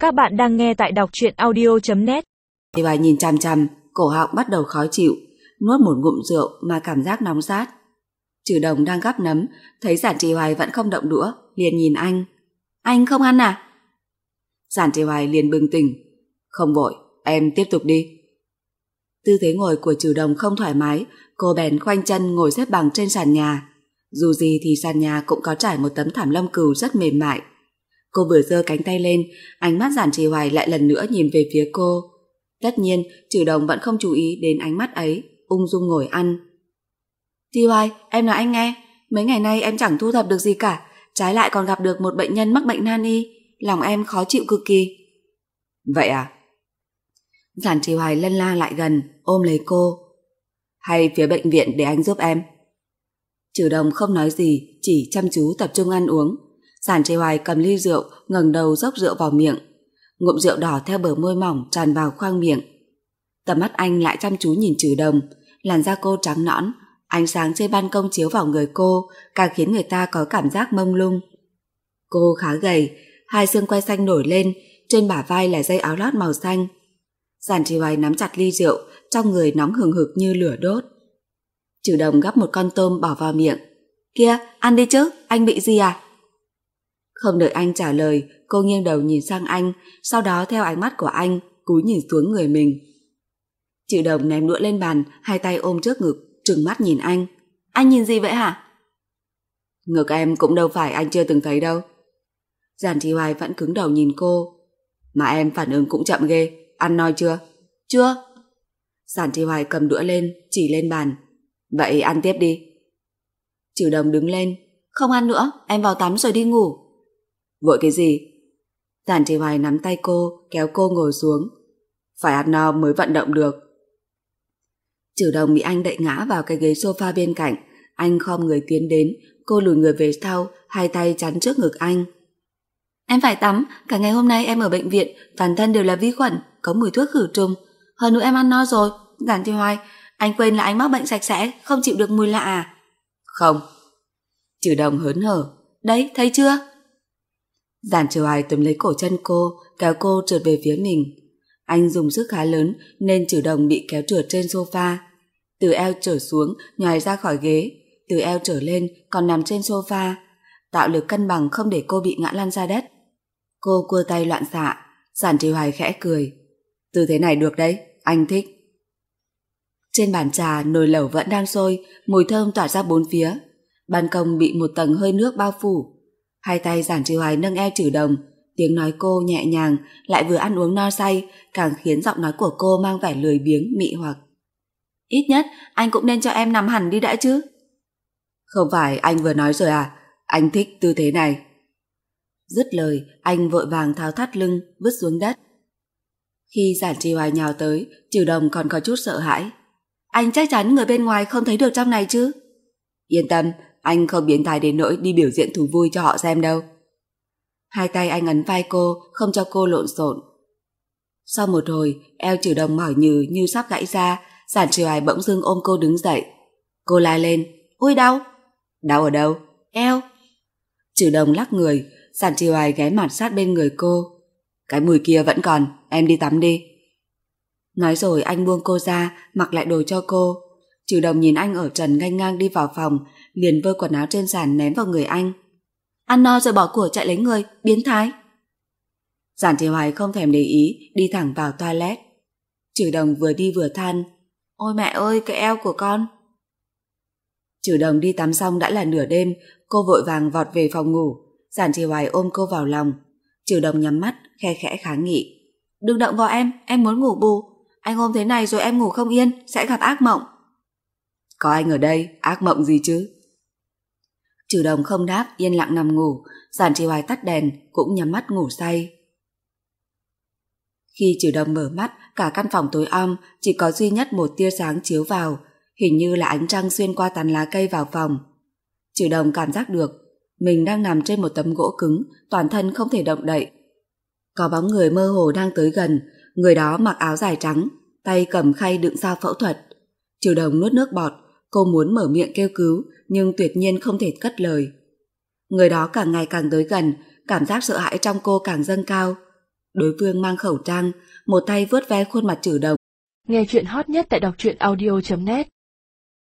Các bạn đang nghe tại đọc truyện audio.net. Bà nhìn chằm chằm, cổ họng bắt đầu khó chịu, nuốt một ngụm rượu mà cảm giác nóng rát. Trừ Đồng đang gắp nấm, thấy Giản Trì Hoài vẫn không động đũa, liền nhìn anh. Anh không ăn à? Giản Trì Hoài liền bừng tỉnh. Không vội, em tiếp tục đi. Tư thế ngồi của Trừ Đồng không thoải mái, cô bèn khoanh chân ngồi xếp bằng trên sàn nhà. Dù gì thì sàn nhà cũng có trải một tấm thảm lông cừu rất mềm mại. Cô vừa giơ cánh tay lên, ánh mắt Giản Trì Hoài lại lần nữa nhìn về phía cô. Tất nhiên, Trừ Đồng vẫn không chú ý đến ánh mắt ấy, ung dung ngồi ăn. Trì Hoài, em nói anh nghe, mấy ngày nay em chẳng thu thập được gì cả, trái lại còn gặp được một bệnh nhân mắc bệnh nan y, lòng em khó chịu cực kỳ. Vậy à? Giản Trì Hoài lân la lại gần, ôm lấy cô. Hay phía bệnh viện để anh giúp em? Trừ Đồng không nói gì, chỉ chăm chú tập trung ăn uống. Giản Trì Hoài cầm ly rượu, ngẩng đầu dốc rượu vào miệng. Ngụm rượu đỏ theo bờ môi mỏng tràn vào khoang miệng. Tầm mắt anh lại chăm chú nhìn Trừ Đồng, làn da cô trắng nõn, ánh sáng trên ban công chiếu vào người cô, càng khiến người ta có cảm giác mông lung. Cô khá gầy, hai xương quai xanh nổi lên, trên bả vai là dây áo lót màu xanh. Giản Trì Hoài nắm chặt ly rượu, trong người nóng hừng hực như lửa đốt. Trừ Đồng gắp một con tôm bỏ vào miệng. Kia, ăn đi chứ, anh bị gì à? Không đợi anh trả lời, cô nghiêng đầu nhìn sang anh, sau đó theo ánh mắt của anh, cúi nhìn xuống người mình. Trừ Đồng ném đũa lên bàn, hai tay ôm trước ngực, trừng mắt nhìn anh. Anh nhìn gì vậy hả? Ngực em cũng đâu phải anh chưa từng thấy đâu. Giản Trì Hoài vẫn cứng đầu nhìn cô. Mà em phản ứng cũng chậm ghê, ăn no chưa? Chưa. Giản Trì Hoài cầm đũa lên, chỉ lên bàn. Vậy ăn tiếp đi. Trừ Đồng đứng lên. Không ăn nữa, em vào tắm rồi đi ngủ. Vội cái gì? Giản Trì Hoài nắm tay cô, kéo cô ngồi xuống. Phải ăn no mới vận động được. Trừ Đồng bị anh đẩy ngã vào cái ghế sofa bên cạnh. Anh khom người tiến đến, cô lùi người về sau, hai tay chắn trước ngực anh. Em phải tắm, cả ngày hôm nay em ở bệnh viện, toàn thân đều là vi khuẩn, có mùi thuốc khử trùng. Hơn nữa em ăn no rồi. Giản Trì Hoài, anh quên là anh mắc bệnh sạch sẽ, không chịu được mùi lạ à? Không. Trừ Đồng hớn hở. Đấy, thấy chưa? Giản Trì Hoài túm lấy cổ chân cô, kéo cô trượt về phía mình. Anh dùng sức khá lớn nên Trừ Đồng bị kéo trượt trên sofa. Từ eo trở xuống, nhòi ra khỏi ghế. Từ eo trở lên, còn nằm trên sofa. Tạo lực cân bằng không để cô bị ngã lăn ra đất. Cô cua tay loạn xạ. Giản Trì Hoài khẽ cười. Tư thế này được đấy, anh thích. Trên bàn trà, nồi lẩu vẫn đang sôi, mùi thơm tỏa ra bốn phía. Ban công bị một tầng hơi nước bao phủ. Hai tay Giản Trì Hoài nâng eo Trừ Đồng, tiếng nói cô nhẹ nhàng, lại vừa ăn uống no say, càng khiến giọng nói của cô mang vẻ lười biếng mị hoặc. Ít nhất anh cũng nên cho em nằm hẳn đi đã chứ. Không phải anh vừa nói rồi à, anh thích tư thế này. Dứt lời, anh vội vàng tháo thắt lưng, vứt xuống đất. Khi Giản Trì Hoài nhào tới, Trừ Đồng còn có chút sợ hãi. Anh chắc chắn người bên ngoài không thấy được trong này chứ? Yên tâm, anh không biến thái đến nỗi đi biểu diễn thú vui cho họ xem đâu. Hai tay anh ấn vai cô, không cho cô lộn xộn. Sau một hồi, eo Trừ Đồng mỏi nhừ như sắp gãy ra, Giản Trì Hoài bỗng dưng ôm cô đứng dậy. Cô la lên. Ui đau. Đau ở đâu? Eo. Trừ Đồng lắc người, Giản Trì Hoài ghé mặt sát bên người cô. Cái mùi kia vẫn còn, em đi tắm đi. Nói rồi anh buông cô ra, mặc lại đồ cho cô. Trừ Đồng nhìn anh ở trần nghênh ngang đi vào phòng, liền vơ quần áo trên sàn ném vào người anh. Ăn no rồi bỏ của chạy lấy người, biến thái. Giản Trì Hoài không thèm để ý, đi thẳng vào toilet. Trừ Đồng vừa đi vừa than. Ôi mẹ ơi, cái eo của con. Trừ Đồng đi tắm xong đã là nửa đêm, cô vội vàng vọt về phòng ngủ. Giản Trì Hoài ôm cô vào lòng. Trừ Đồng nhắm mắt, khe khẽ kháng nghị. Đừng động vào em muốn ngủ bù. Anh ôm thế này rồi em ngủ không yên, sẽ gặp ác mộng. Có anh ở đây, ác mộng gì chứ? Trừ Đồng không đáp, yên lặng nằm ngủ. Giản Trì Hoài tắt đèn, cũng nhắm mắt ngủ say. Khi Trừ Đồng mở mắt, cả căn phòng tối om, chỉ có duy nhất một tia sáng chiếu vào, hình như là ánh trăng xuyên qua tán lá cây vào phòng. Trừ Đồng cảm giác được mình đang nằm trên một tấm gỗ cứng, toàn thân không thể động đậy. Có bóng người mơ hồ đang tới gần, người đó mặc áo dài trắng, tay cầm khay đựng dao phẫu thuật. Trừ Đồng nuốt nước bọt, cô muốn mở miệng kêu cứu, nhưng tuyệt nhiên không thể cất lời. Người đó càng ngày càng tới gần, cảm giác sợ hãi trong cô càng dâng cao. Đối phương mang khẩu trang, một tay vuốt ve khuôn mặt Trử Đồng. Nghe chuyện hot nhất tại đọc truyện audio.net